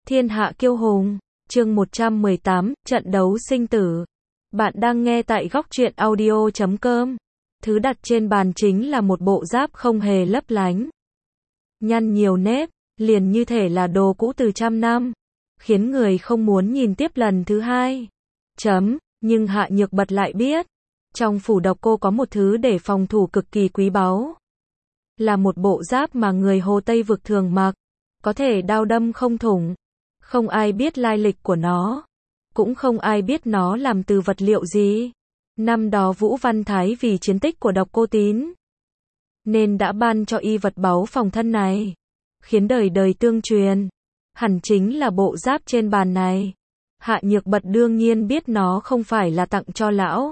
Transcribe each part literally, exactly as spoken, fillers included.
Thiên hạ kiêu hùng, chương một trăm mười tám, trận đấu sinh tử. Bạn đang nghe tại góc truyện audio chấm com. Thứ đặt trên bàn chính là một bộ giáp không hề lấp lánh. Nhăn nhiều nếp, liền như thể là đồ cũ từ trăm năm, khiến người không muốn nhìn tiếp lần thứ hai. Chấm, nhưng Hạ Nhược Bật lại biết, trong phủ độc cô có một thứ để phòng thủ cực kỳ quý báu. Là một bộ giáp mà người Hồ Tây Vực thường mặc, có thể đao đâm không thủng. Không ai biết lai lịch của nó, cũng không ai biết nó làm từ vật liệu gì. Năm đó Vũ Văn Thái vì chiến tích của Độc Cô Tín, nên đã ban cho y vật báu phòng thân này, khiến đời đời tương truyền. Hẳn chính là bộ giáp trên bàn này. Hạ Nhược Bật đương nhiên biết nó không phải là tặng cho lão,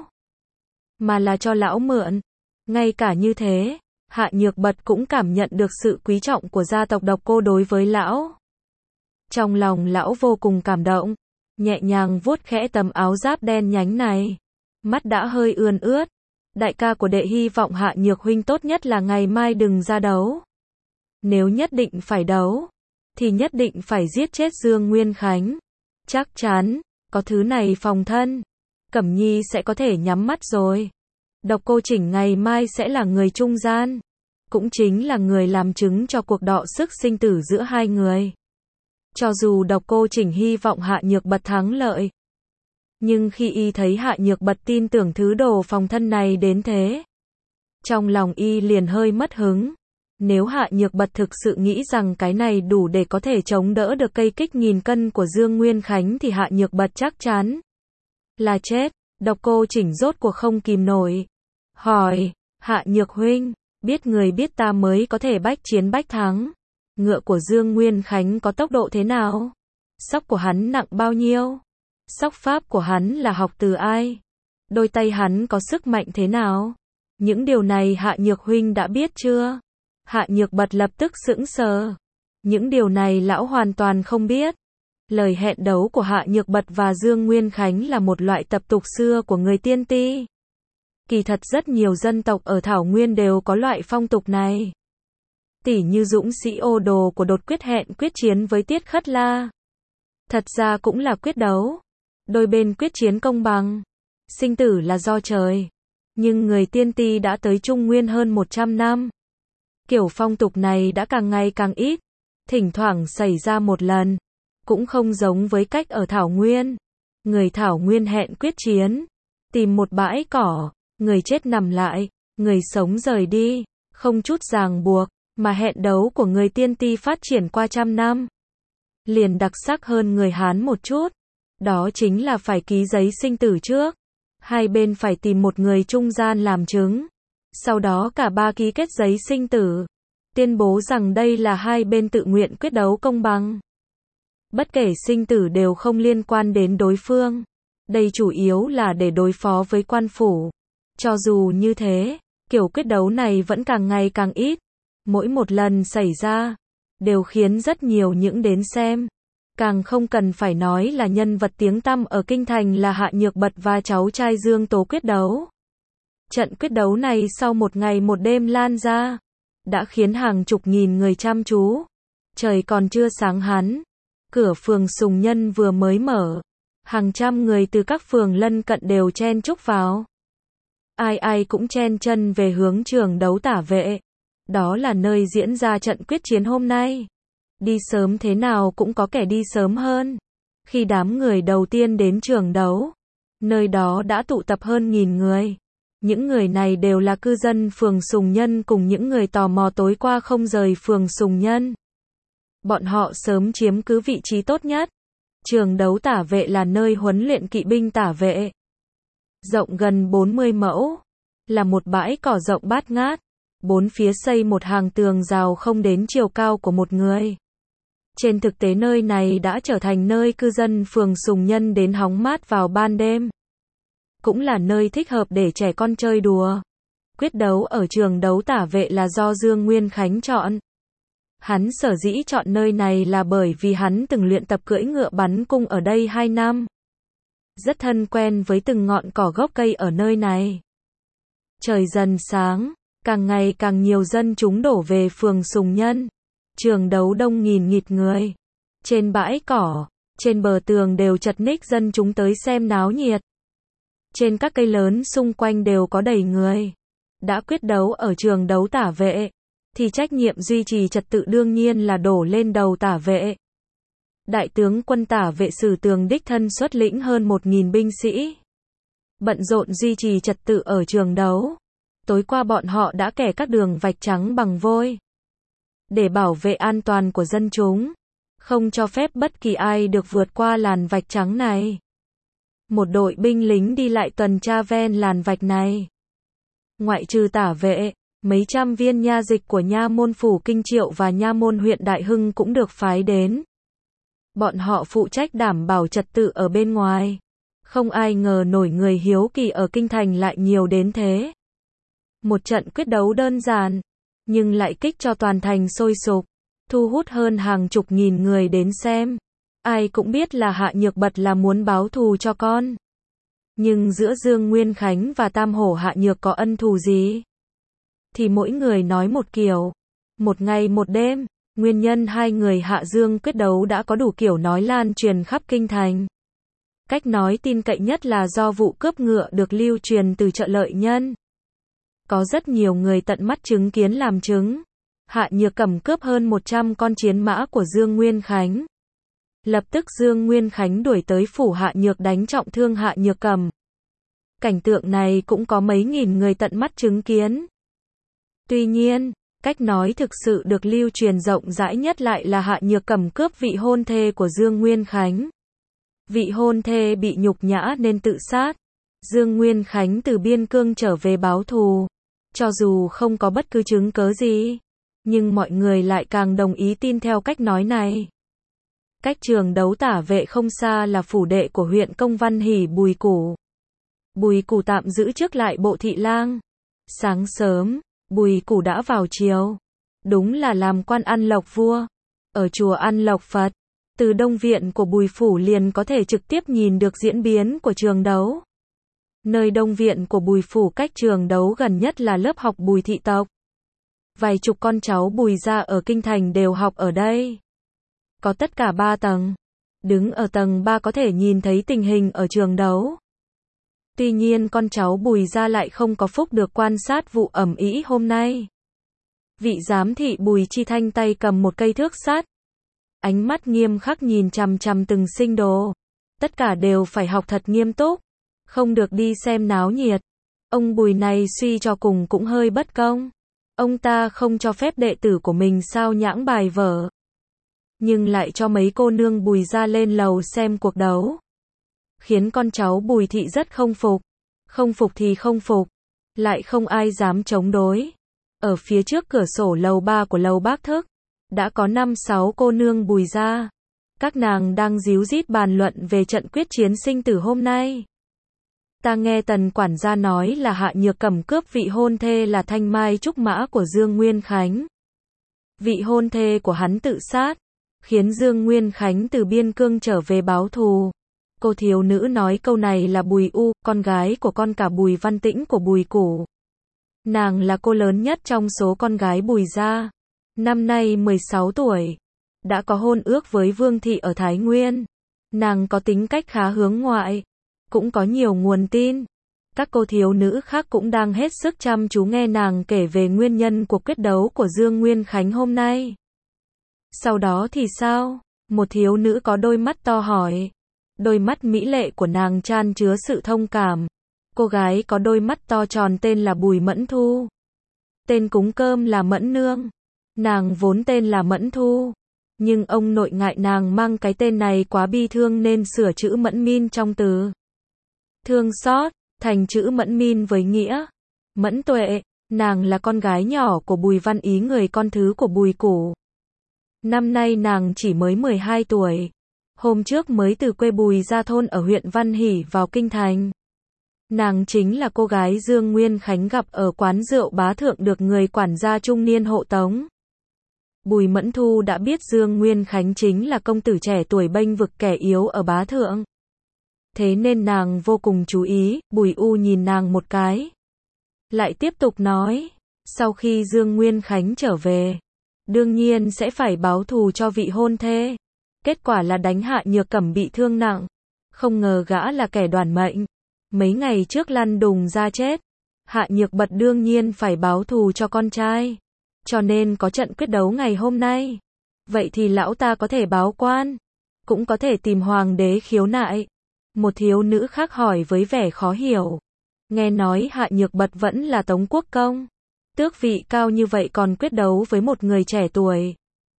mà là cho lão mượn. Ngay cả như thế, Hạ Nhược Bật cũng cảm nhận được sự quý trọng của gia tộc Độc Cô đối với lão. Trong lòng lão vô cùng cảm động, nhẹ nhàng vuốt khẽ tấm áo giáp đen nhánh này. Mắt đã hơi ươn ướt. Đại ca của đệ hy vọng Hạ Nhược huynh tốt nhất là ngày mai đừng ra đấu. Nếu nhất định phải đấu, thì nhất định phải giết chết Dương Nguyên Khánh. Chắc chắn, có thứ này phòng thân, Cẩm Nhi sẽ có thể nhắm mắt rồi. Độc Cô Chỉnh ngày mai sẽ là người trung gian, cũng chính là người làm chứng cho cuộc đọ sức sinh tử giữa hai người. Cho dù Độc Cô Chỉnh hy vọng Hạ Nhược Bật thắng lợi, nhưng khi y thấy Hạ Nhược Bật tin tưởng thứ đồ phòng thân này đến thế, trong lòng y liền hơi mất hứng. Nếu Hạ Nhược Bật thực sự nghĩ rằng cái này đủ để có thể chống đỡ được cây kích nghìn cân của Dương Nguyên Khánh thì Hạ Nhược Bật chắc chắn là chết. Độc Cô Chỉnh rốt cuộc không kìm nổi, hỏi, Hạ Nhược huynh, biết người biết ta mới có thể bách chiến bách thắng. Ngựa của Dương Nguyên Khánh có tốc độ thế nào? Sóc của hắn nặng bao nhiêu? Sóc pháp của hắn là học từ ai? Đôi tay hắn có sức mạnh thế nào? Những điều này Hạ Nhược huynh đã biết chưa? Hạ Nhược Bật lập tức sững sờ. Những điều này lão hoàn toàn không biết. Lời hẹn đấu của Hạ Nhược Bật và Dương Nguyên Khánh là một loại tập tục xưa của người Tiên Ti. Kỳ thật rất nhiều dân tộc ở Thảo Nguyên đều có loại phong tục này. Tỉ như dũng sĩ Ô Đồ của Đột Quyết hẹn quyết chiến với Tiết Khất La. Thật ra cũng là quyết đấu. Đôi bên quyết chiến công bằng. Sinh tử là do trời. Nhưng người Tiên Ti đã tới Trung Nguyên hơn một trăm năm. Kiểu phong tục này đã càng ngày càng ít. Thỉnh thoảng xảy ra một lần. Cũng không giống với cách ở Thảo Nguyên. Người Thảo Nguyên hẹn quyết chiến. Tìm một bãi cỏ. Người chết nằm lại. Người sống rời đi. Không chút ràng buộc. Mà hẹn đấu của người Tiên Ti phát triển qua trăm năm, liền đặc sắc hơn người Hán một chút. Đó chính là phải ký giấy sinh tử trước. Hai bên phải tìm một người trung gian làm chứng. Sau đó cả ba ký kết giấy sinh tử, tuyên bố rằng đây là hai bên tự nguyện quyết đấu công bằng. Bất kể sinh tử đều không liên quan đến đối phương. Đây chủ yếu là để đối phó với quan phủ. Cho dù như thế, kiểu quyết đấu này vẫn càng ngày càng ít. Mỗi một lần xảy ra, đều khiến rất nhiều những đến xem. Càng không cần phải nói là nhân vật tiếng tăm ở kinh thành là Hạ Nhược Bật và cháu trai Dương Tố quyết đấu. Trận quyết đấu này sau một ngày một đêm lan ra, đã khiến hàng chục nghìn người chăm chú. Trời còn chưa sáng hẳn, cửa phường Sùng Nhân vừa mới mở, hàng trăm người từ các phường lân cận đều chen chúc vào. Ai ai cũng chen chân về hướng trường đấu Tả Vệ. Đó là nơi diễn ra trận quyết chiến hôm nay. Đi sớm thế nào cũng có kẻ đi sớm hơn. Khi đám người đầu tiên đến trường đấu, nơi đó đã tụ tập hơn nghìn người. Những người này đều là cư dân phường Sùng Nhân cùng những người tò mò tối qua không rời phường Sùng Nhân. Bọn họ sớm chiếm cứ vị trí tốt nhất. Trường đấu Tả Vệ là nơi huấn luyện kỵ binh Tả Vệ. Rộng gần bốn mươi mẫu, là một bãi cỏ rộng bát ngát. Bốn phía xây một hàng tường rào không đến chiều cao của một người. Trên thực tế nơi này đã trở thành nơi cư dân phường Sùng Nhân đến hóng mát vào ban đêm. Cũng là nơi thích hợp để trẻ con chơi đùa. Quyết đấu ở trường đấu Tả Vệ là do Dương Nguyên Khánh chọn. Hắn sở dĩ chọn nơi này là bởi vì hắn từng luyện tập cưỡi ngựa bắn cung ở đây hai năm. Rất thân quen với từng ngọn cỏ gốc cây ở nơi này. Trời dần sáng. Càng ngày càng nhiều dân chúng đổ về phường Sùng Nhân. Trường đấu đông nghìn nghịt người. Trên bãi cỏ, trên bờ tường đều chật ních dân chúng tới xem náo nhiệt. Trên các cây lớn xung quanh đều có đầy người. Đã quyết đấu ở trường đấu tả vệ, thì trách nhiệm duy trì trật tự đương nhiên là đổ lên đầu tả vệ. Đại tướng quân tả vệ Sử Tường đích thân xuất lĩnh hơn một nghìn binh sĩ, bận rộn duy trì trật tự ở trường đấu. Tối qua bọn họ đã kẻ các đường vạch trắng bằng vôi, để bảo vệ an toàn của dân chúng, không cho phép bất kỳ ai được vượt qua làn vạch trắng này. Một đội binh lính đi lại tuần tra ven làn vạch này. Ngoại trừ tả vệ, mấy trăm viên nha dịch của nha môn phủ Kinh Triệu và nha môn huyện Đại Hưng cũng được phái đến. Bọn họ phụ trách đảm bảo trật tự ở bên ngoài. Không ai ngờ nổi người hiếu kỳ ở kinh thành lại nhiều đến thế. Một trận quyết đấu đơn giản, nhưng lại kích cho toàn thành sôi sục, thu hút hơn hàng chục nghìn người đến xem. Ai cũng biết là Hạ Nhược Bật là muốn báo thù cho con. Nhưng giữa Dương Nguyên Khánh và Tam Hổ Hạ Nhược có ân thù gì? Thì mỗi người nói một kiểu. Một ngày một đêm, nguyên nhân hai người Hạ Dương quyết đấu đã có đủ kiểu nói lan truyền khắp kinh thành. Cách nói tin cậy nhất là do vụ cướp ngựa được lưu truyền từ chợ Lợi Nhân. Có rất nhiều người tận mắt chứng kiến làm chứng. Hạ Nhược Cẩm cướp hơn một trăm con chiến mã của Dương Nguyên Khánh. Lập tức Dương Nguyên Khánh đuổi tới phủ Hạ Nhược đánh trọng thương Hạ Nhược Cẩm. Cảnh tượng này cũng có mấy nghìn người tận mắt chứng kiến. Tuy nhiên, cách nói thực sự được lưu truyền rộng rãi nhất lại là Hạ Nhược Cẩm cướp vị hôn thê của Dương Nguyên Khánh. Vị hôn thê bị nhục nhã nên tự sát. Dương Nguyên Khánh từ biên cương trở về báo thù. Cho dù không có bất cứ chứng cớ gì, nhưng mọi người lại càng đồng ý tin theo cách nói này. Cách trường đấu tả vệ không xa là phủ đệ của huyện Công Văn Hỷ Bùi Củ. Bùi Củ tạm giữ trước lại bộ thị lang. Sáng sớm, Bùi Củ đã vào triều. Đúng là làm quan ăn lộc vua. Ở chùa ăn lộc Phật, từ đông viện của Bùi Phủ liền có thể trực tiếp nhìn được diễn biến của trường đấu. Nơi đông viện của Bùi Phủ cách trường đấu gần nhất là lớp học Bùi thị tộc. Vài chục con cháu Bùi gia ở kinh thành đều học ở đây. Có tất cả ba tầng. Đứng ở tầng ba có thể nhìn thấy tình hình ở trường đấu. Tuy nhiên con cháu Bùi gia lại không có phúc được quan sát vụ ầm ĩ hôm nay. Vị giám thị Bùi Chi Thanh tay cầm một cây thước sắt. Ánh mắt nghiêm khắc nhìn chằm chằm từng sinh đồ. Tất cả đều phải học thật nghiêm túc. Không được đi xem náo nhiệt. Ông Bùi này suy cho cùng cũng hơi bất công. Ông ta không cho phép đệ tử của mình sao nhãng bài vở. Nhưng lại cho mấy cô nương Bùi gia lên lầu xem cuộc đấu. Khiến con cháu Bùi thị rất không phục. Không phục thì không phục. Lại không ai dám chống đối. Ở phía trước cửa sổ lầu ba của lầu Bác Thức, đã có năm sáu cô nương Bùi gia. Các nàng đang díu dít bàn luận về trận quyết chiến sinh tử hôm nay. Ta nghe Tần quản gia nói là Hạ Nhược Cẩm cướp vị hôn thê là Thanh Mai Trúc Mã của Dương Nguyên Khánh. Vị hôn thê của hắn tự sát, khiến Dương Nguyên Khánh từ biên cương trở về báo thù. Cô thiếu nữ nói câu này là Bùi U, con gái của con cả Bùi Văn Tĩnh của Bùi Củ. Nàng là cô lớn nhất trong số con gái Bùi gia. Năm nay mười sáu tuổi. Đã có hôn ước với Vương thị ở Thái Nguyên. Nàng có tính cách khá hướng ngoại. Cũng có nhiều nguồn tin. Các cô thiếu nữ khác cũng đang hết sức chăm chú nghe nàng kể về nguyên nhân cuộc quyết đấu của Dương Nguyên Khánh hôm nay. Sau đó thì sao? Một thiếu nữ có đôi mắt to hỏi. Đôi mắt mỹ lệ của nàng chan chứa sự thông cảm. Cô gái có đôi mắt to tròn tên là Bùi Mẫn Thu. Tên cúng cơm là Mẫn Nương. Nàng vốn tên là Mẫn Thu. Nhưng ông nội ngại nàng mang cái tên này quá bi thương nên sửa chữ Mẫn Min trong từ thương xót thành chữ Mẫn Min với nghĩa Mẫn Tuệ. Nàng là con gái nhỏ của Bùi Văn Ý, người con thứ của Bùi Củ. Năm nay nàng chỉ mới mười hai tuổi. Hôm trước mới từ quê Bùi gia thôn ở huyện Văn Hỷ vào kinh thành. Nàng chính là cô gái Dương Nguyên Khánh gặp ở quán rượu Bá Thượng được người quản gia trung niên hộ tống. Bùi Mẫn Thu đã biết Dương Nguyên Khánh chính là công tử trẻ tuổi bênh vực kẻ yếu ở Bá Thượng. Thế nên nàng vô cùng chú ý. Bùi U nhìn nàng một cái, lại tiếp tục nói, sau khi Dương Nguyên Khánh trở về, đương nhiên sẽ phải báo thù cho vị hôn thê. Kết quả là đánh Hạ Nhược Cẩm bị thương nặng. Không ngờ gã là kẻ đoản mệnh. Mấy ngày trước lăn đùng ra chết. Hạ Nhược Bật đương nhiên phải báo thù cho con trai. Cho nên có trận quyết đấu ngày hôm nay. Vậy thì lão ta có thể báo quan. Cũng có thể tìm hoàng đế khiếu nại. Một thiếu nữ khác hỏi với vẻ khó hiểu. Nghe nói Hạ Nhược Bật vẫn là Tống quốc công. Tước vị cao như vậy còn quyết đấu với một người trẻ tuổi.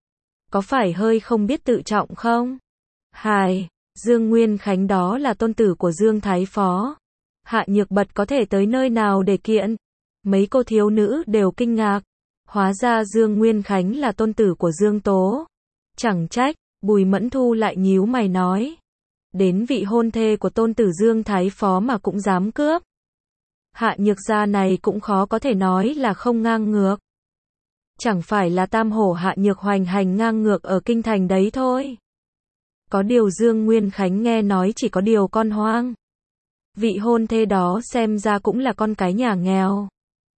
Có phải hơi không biết tự trọng không? Hài, Dương Nguyên Khánh đó là tôn tử của Dương Thái Phó. Hạ Nhược Bật có thể tới nơi nào để kiện? Mấy cô thiếu nữ đều kinh ngạc. Hóa ra Dương Nguyên Khánh là tôn tử của Dương Tố. Chẳng trách, Bùi Mẫn Thu lại nhíu mày nói. Đến vị hôn thê của tôn tử Dương Thái Phó mà cũng dám cướp. Hạ Nhược gia này cũng khó có thể nói là không ngang ngược. Chẳng phải là tam hổ Hạ Nhược hoành hành ngang ngược ở kinh thành đấy thôi. Có điều Dương Nguyên Khánh nghe nói chỉ có điều con hoang. Vị hôn thê đó xem ra cũng là con cái nhà nghèo.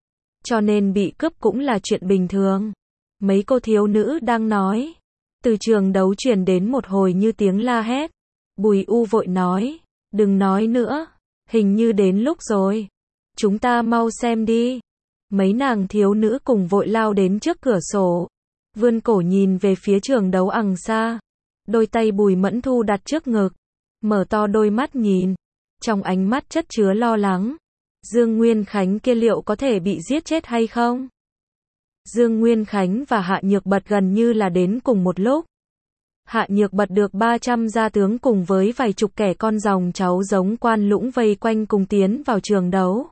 Cho nên bị cướp cũng là chuyện bình thường. Mấy cô thiếu nữ đang nói. Từ trường đấu truyền đến một hồi như tiếng la hét. Bùi U vội nói. Đừng nói nữa. Hình như đến lúc rồi. Chúng ta mau xem đi. Mấy nàng thiếu nữ cùng vội lao đến trước cửa sổ. Vươn cổ nhìn về phía trường đấu ằng xa. Đôi tay Bùi Mẫn Thu đặt trước ngực. Mở to đôi mắt nhìn. Trong ánh mắt chất chứa lo lắng. Dương Nguyên Khánh kia liệu có thể bị giết chết hay không? Dương Nguyên Khánh và Hạ Nhược Bật gần như là đến cùng một lúc. Hạ Nhược Bật được ba trăm gia tướng cùng với vài chục kẻ con dòng cháu giống Quan Lũng vây quanh cùng tiến vào trường đấu.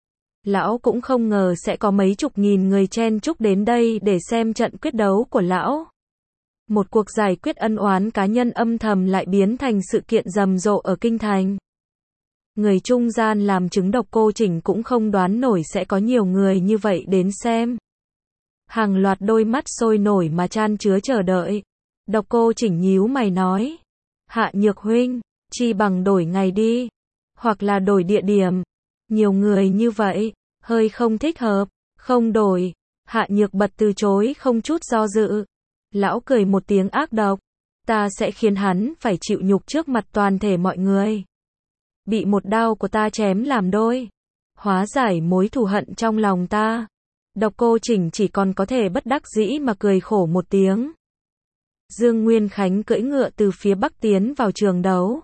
Lão cũng không ngờ sẽ có mấy chục nghìn người chen chúc đến đây để xem trận quyết đấu của lão. Một cuộc giải quyết ân oán cá nhân âm thầm lại biến thành sự kiện rầm rộ ở kinh thành. Người trung gian làm chứng Độc Cô Chỉnh cũng không đoán nổi sẽ có nhiều người như vậy đến xem. Hàng loạt đôi mắt sôi nổi mà chan chứa chờ đợi. Độc Cô Chỉnh nhíu mày nói. Hạ Nhược huynh, chi bằng đổi ngày đi. Hoặc là đổi địa điểm. Nhiều người như vậy, hơi không thích hợp. Không đổi. Hạ Nhược Bật từ chối không chút do dự. Lão cười một tiếng ác độc. Ta sẽ khiến hắn phải chịu nhục trước mặt toàn thể mọi người. Bị một đao của ta chém làm đôi. Hóa giải mối thù hận trong lòng ta. Độc Cô Chỉnh chỉ còn có thể bất đắc dĩ mà cười khổ một tiếng. Dương Nguyên Khánh cưỡi ngựa từ phía bắc tiến vào trường đấu.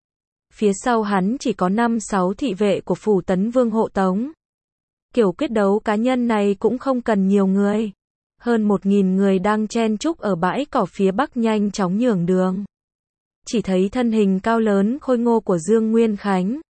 Phía sau hắn chỉ có năm sáu thị vệ của phủ Tấn Vương hộ tống. Kiểu quyết đấu cá nhân này cũng không cần nhiều người. Hơn một nghìn người đang chen chúc ở bãi cỏ phía bắc nhanh chóng nhường đường. Chỉ thấy thân hình cao lớn khôi ngô của Dương Nguyên Khánh.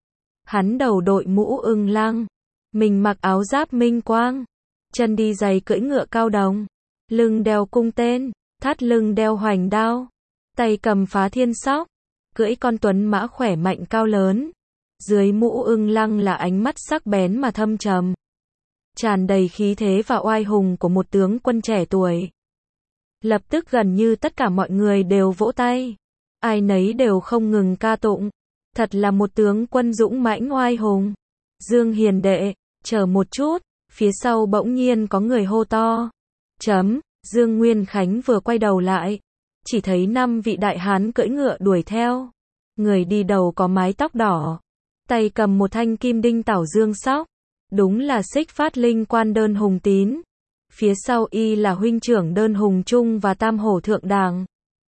Hắn đầu đội mũ ưng lăng. Mình mặc áo giáp minh quang. Chân đi giày cưỡi ngựa cao đồng. Lưng đeo cung tên. Thắt lưng đeo hoành đao. Tay cầm phá thiên sóc. Cưỡi con tuấn mã khỏe mạnh cao lớn. Dưới mũ ưng lăng là ánh mắt sắc bén mà thâm trầm. Tràn đầy khí thế và oai hùng của một tướng quân trẻ tuổi. Lập tức gần như tất cả mọi người đều vỗ tay. Ai nấy đều không ngừng ca tụng. Thật là một tướng quân dũng mãnh oai hùng. Dương hiền đệ, chờ một chút, phía sau bỗng nhiên có người hô to. Chấm, Dương Nguyên Khánh vừa quay đầu lại. Chỉ thấy năm vị đại hán cưỡi ngựa đuổi theo. Người đi đầu có mái tóc đỏ. Tay cầm một thanh kim đinh tảo dương sóc. Đúng là Xích Phát Linh Quan Đơn Hùng Tín. Phía sau y là huynh trưởng Đơn Hùng Trung và Tam Hổ Thượng Đàng.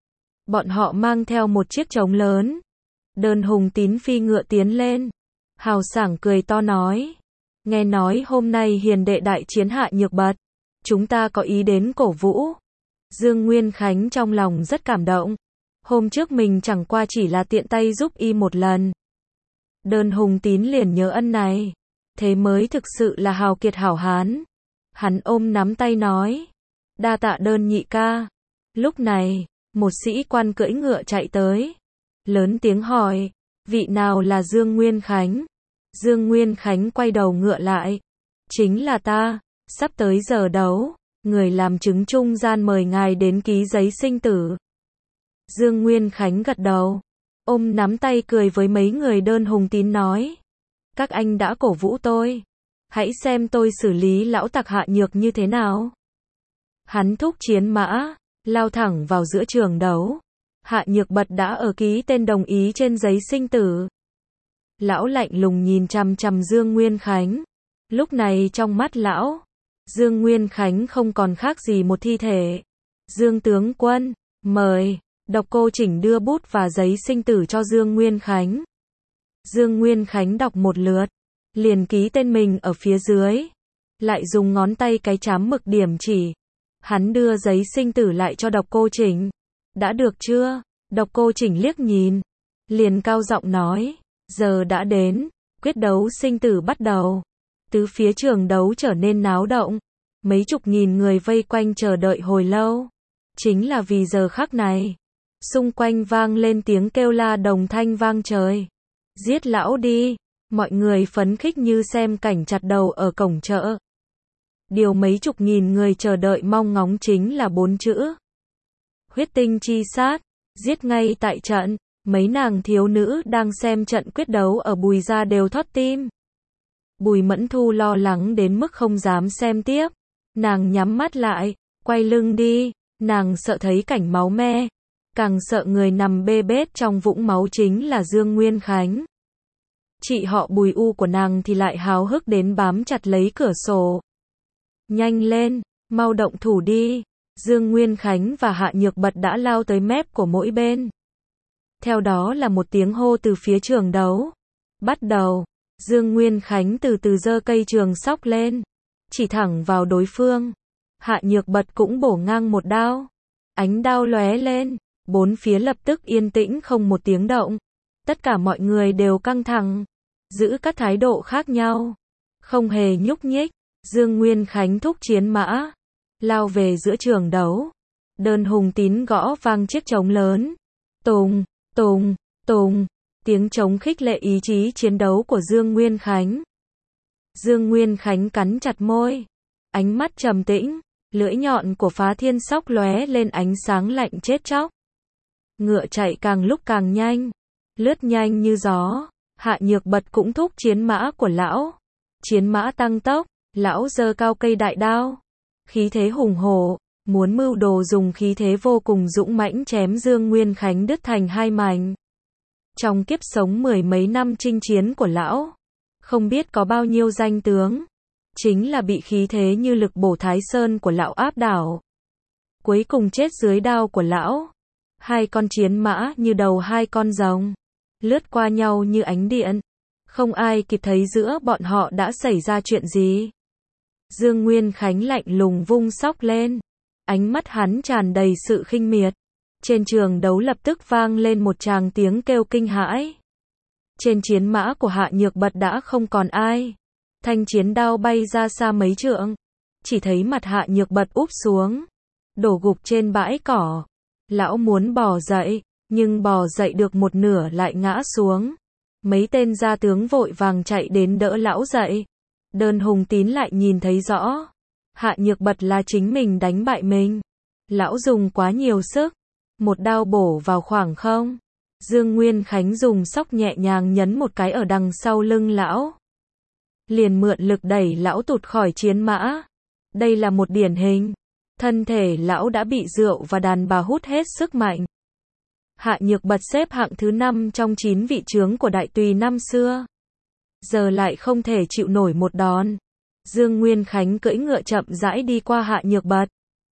Bọn họ mang theo một chiếc trống lớn. Đơn Hùng Tín phi ngựa tiến lên. Hào sảng cười to nói. Nghe nói hôm nay hiền đệ đại chiến Hạ Nhược Bật. Chúng ta có ý đến cổ vũ. Dương Nguyên Khánh trong lòng rất cảm động. Hôm trước mình chẳng qua chỉ là tiện tay giúp y một lần. Đơn Hùng Tín liền nhớ ân này. Thế mới thực sự là hào kiệt hảo hán. Hắn ôm nắm tay nói. Đa tạ Đơn nhị ca. Lúc này, một sĩ quan cưỡi ngựa chạy tới. Lớn tiếng hỏi. Vị nào là Dương Nguyên Khánh? Dương Nguyên Khánh quay đầu ngựa lại. Chính là ta. Sắp tới giờ đấu. Người làm chứng trung gian mời ngài đến ký giấy sinh tử. Dương Nguyên Khánh gật đầu. Ôm nắm tay cười với mấy người Đơn Hùng Tín nói. Các anh đã cổ vũ tôi. Hãy xem tôi xử lý lão tặc Hạ Nhược như thế nào. Hắn thúc chiến mã, lao thẳng vào giữa trường đấu. Hạ Nhược Bật đã ở ký tên đồng ý trên giấy sinh tử. Lão lạnh lùng nhìn chằm chằm Dương Nguyên Khánh. Lúc này trong mắt lão, Dương Nguyên Khánh không còn khác gì một thi thể. Dương tướng quân, mời. Độc Cô Chỉnh đưa bút và giấy sinh tử cho Dương Nguyên Khánh. Dương Nguyên Khánh đọc một lượt, liền ký tên mình ở phía dưới, lại dùng ngón tay cái chám mực điểm chỉ. Hắn đưa giấy sinh tử lại cho Độc Cô Chỉnh. Đã được chưa? Độc Cô Chỉnh liếc nhìn, liền cao giọng nói, giờ đã đến, quyết đấu sinh tử bắt đầu. Tứ phía trường đấu trở nên náo động, mấy chục nghìn người vây quanh chờ đợi hồi lâu. Chính là vì giờ khắc này. Xung quanh vang lên tiếng kêu la đồng thanh vang trời. Giết lão đi, mọi người phấn khích như xem cảnh chặt đầu ở cổng chợ. Điều mấy chục nghìn người chờ đợi mong ngóng chính là bốn chữ. Huyết tinh chi sát, giết ngay tại trận. Mấy nàng thiếu nữ đang xem trận quyết đấu ở Bùi gia đều thót tim. Bùi Mẫn Thu lo lắng đến mức không dám xem tiếp. Nàng nhắm mắt lại, quay lưng đi, nàng sợ thấy cảnh máu me. Càng sợ người nằm bê bết trong vũng máu chính là Dương Nguyên Khánh. Chị họ Bùi U của nàng thì lại háo hức đến bám chặt lấy cửa sổ. Nhanh lên, mau động thủ đi. Dương Nguyên Khánh và Hạ Nhược Bật đã lao tới mép của mỗi bên. Theo đó là một tiếng hô từ phía trường đấu. Bắt đầu. Dương Nguyên Khánh từ từ giơ cây trường sóc lên, chỉ thẳng vào đối phương. Hạ Nhược Bật cũng bổ ngang một đao. Ánh đao lóe lên, bốn phía lập tức yên tĩnh không một tiếng động. Tất cả mọi người đều căng thẳng, giữ các thái độ khác nhau, không hề nhúc nhích. Dương Nguyên Khánh thúc chiến mã, lao về giữa trường đấu. Đơn Hùng Tín gõ vang chiếc trống lớn. Tùng, tùng, tùng. Tiếng trống khích lệ ý chí chiến đấu của Dương Nguyên Khánh. Dương Nguyên Khánh cắn chặt môi, ánh mắt trầm tĩnh, lưỡi nhọn của Phá Thiên Sóc lóe lên ánh sáng lạnh chết chóc. Ngựa chạy càng lúc càng nhanh, lướt nhanh như gió. Hạ Nhược Bật cũng thúc chiến mã của lão. Chiến mã tăng tốc, lão giơ cao cây đại đao, khí thế hùng hổ, muốn mưu đồ dùng khí thế vô cùng dũng mãnh chém Dương Nguyên Khánh đứt thành hai mảnh. Trong kiếp sống mười mấy năm chinh chiến của lão, không biết có bao nhiêu danh tướng, chính là bị khí thế như lực bổ Thái Sơn của lão áp đảo. Cuối cùng chết dưới đao của lão. Hai con chiến mã như đầu hai con rồng, lướt qua nhau như ánh điện. Không ai kịp thấy giữa bọn họ đã xảy ra chuyện gì. Dương Nguyên Khánh lạnh lùng vung sóc lên, ánh mắt hắn tràn đầy sự khinh miệt. Trên trường đấu lập tức vang lên một tràng tiếng kêu kinh hãi. Trên chiến mã của Hạ Nhược Bật đã không còn ai. Thanh chiến đao bay ra xa mấy trượng. Chỉ thấy mặt Hạ Nhược Bật úp xuống, đổ gục trên bãi cỏ. Lão muốn bò dậy, nhưng bò dậy được một nửa lại ngã xuống. Mấy tên gia tướng vội vàng chạy đến đỡ lão dậy. Đơn Hùng Tín lại nhìn thấy rõ. Hạ Nhược Bật là chính mình đánh bại mình. Lão dùng quá nhiều sức. Một đao bổ vào khoảng không. Dương Nguyên Khánh dùng sóc nhẹ nhàng nhấn một cái ở đằng sau lưng lão. Liền mượn lực đẩy lão tụt khỏi chiến mã. Đây là một điển hình. Thân thể lão đã bị rượu và đàn bà hút hết sức mạnh. Hạ Nhược Bật xếp hạng thứ năm trong chín vị trướng của Đại Tùy năm xưa. Giờ lại không thể chịu nổi một đòn. Dương Nguyên Khánh cưỡi ngựa chậm rãi đi qua Hạ Nhược Bật.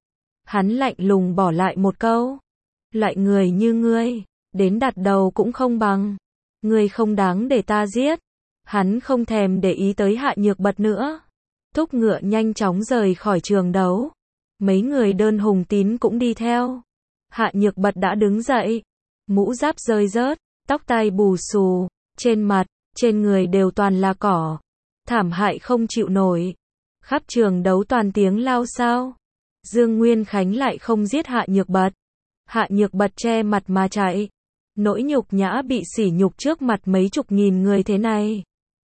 Hắn lạnh lùng bỏ lại một câu. Loại người như ngươi, đến đặt đầu cũng không bằng. Ngươi không đáng để ta giết. Hắn không thèm để ý tới Hạ Nhược Bật nữa. Thúc ngựa nhanh chóng rời khỏi trường đấu. Mấy người Đơn Hùng Tín cũng đi theo. Hạ Nhược Bật đã đứng dậy. Mũ giáp rơi rớt, tóc tai bù xù, trên mặt, trên người đều toàn là cỏ. Thảm hại không chịu nổi. Khắp trường đấu toàn tiếng lao xao. Dương Nguyên Khánh lại không giết Hạ Nhược Bật. Hạ Nhược Bật che mặt mà chạy. Nỗi nhục nhã bị sỉ nhục trước mặt mấy chục nghìn người thế này.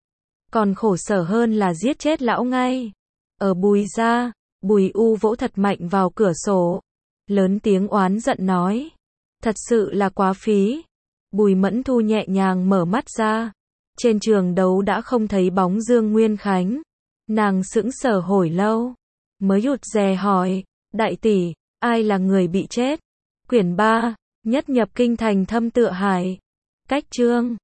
Còn khổ sở hơn là giết chết lão ngay. Ở Bùi gia, Bùi U vỗ thật mạnh vào cửa sổ. Lớn tiếng oán giận nói. Thật sự là quá phí. Bùi Mẫn Thu nhẹ nhàng mở mắt ra. Trên trường đấu đã không thấy bóng Dương Nguyên Khánh. Nàng sững sờ hồi lâu. Mới rụt rè hỏi. Đại tỷ, ai là người bị chết? Quyển ba, Nhất nhập kinh thành thâm tựa hải. Cách chương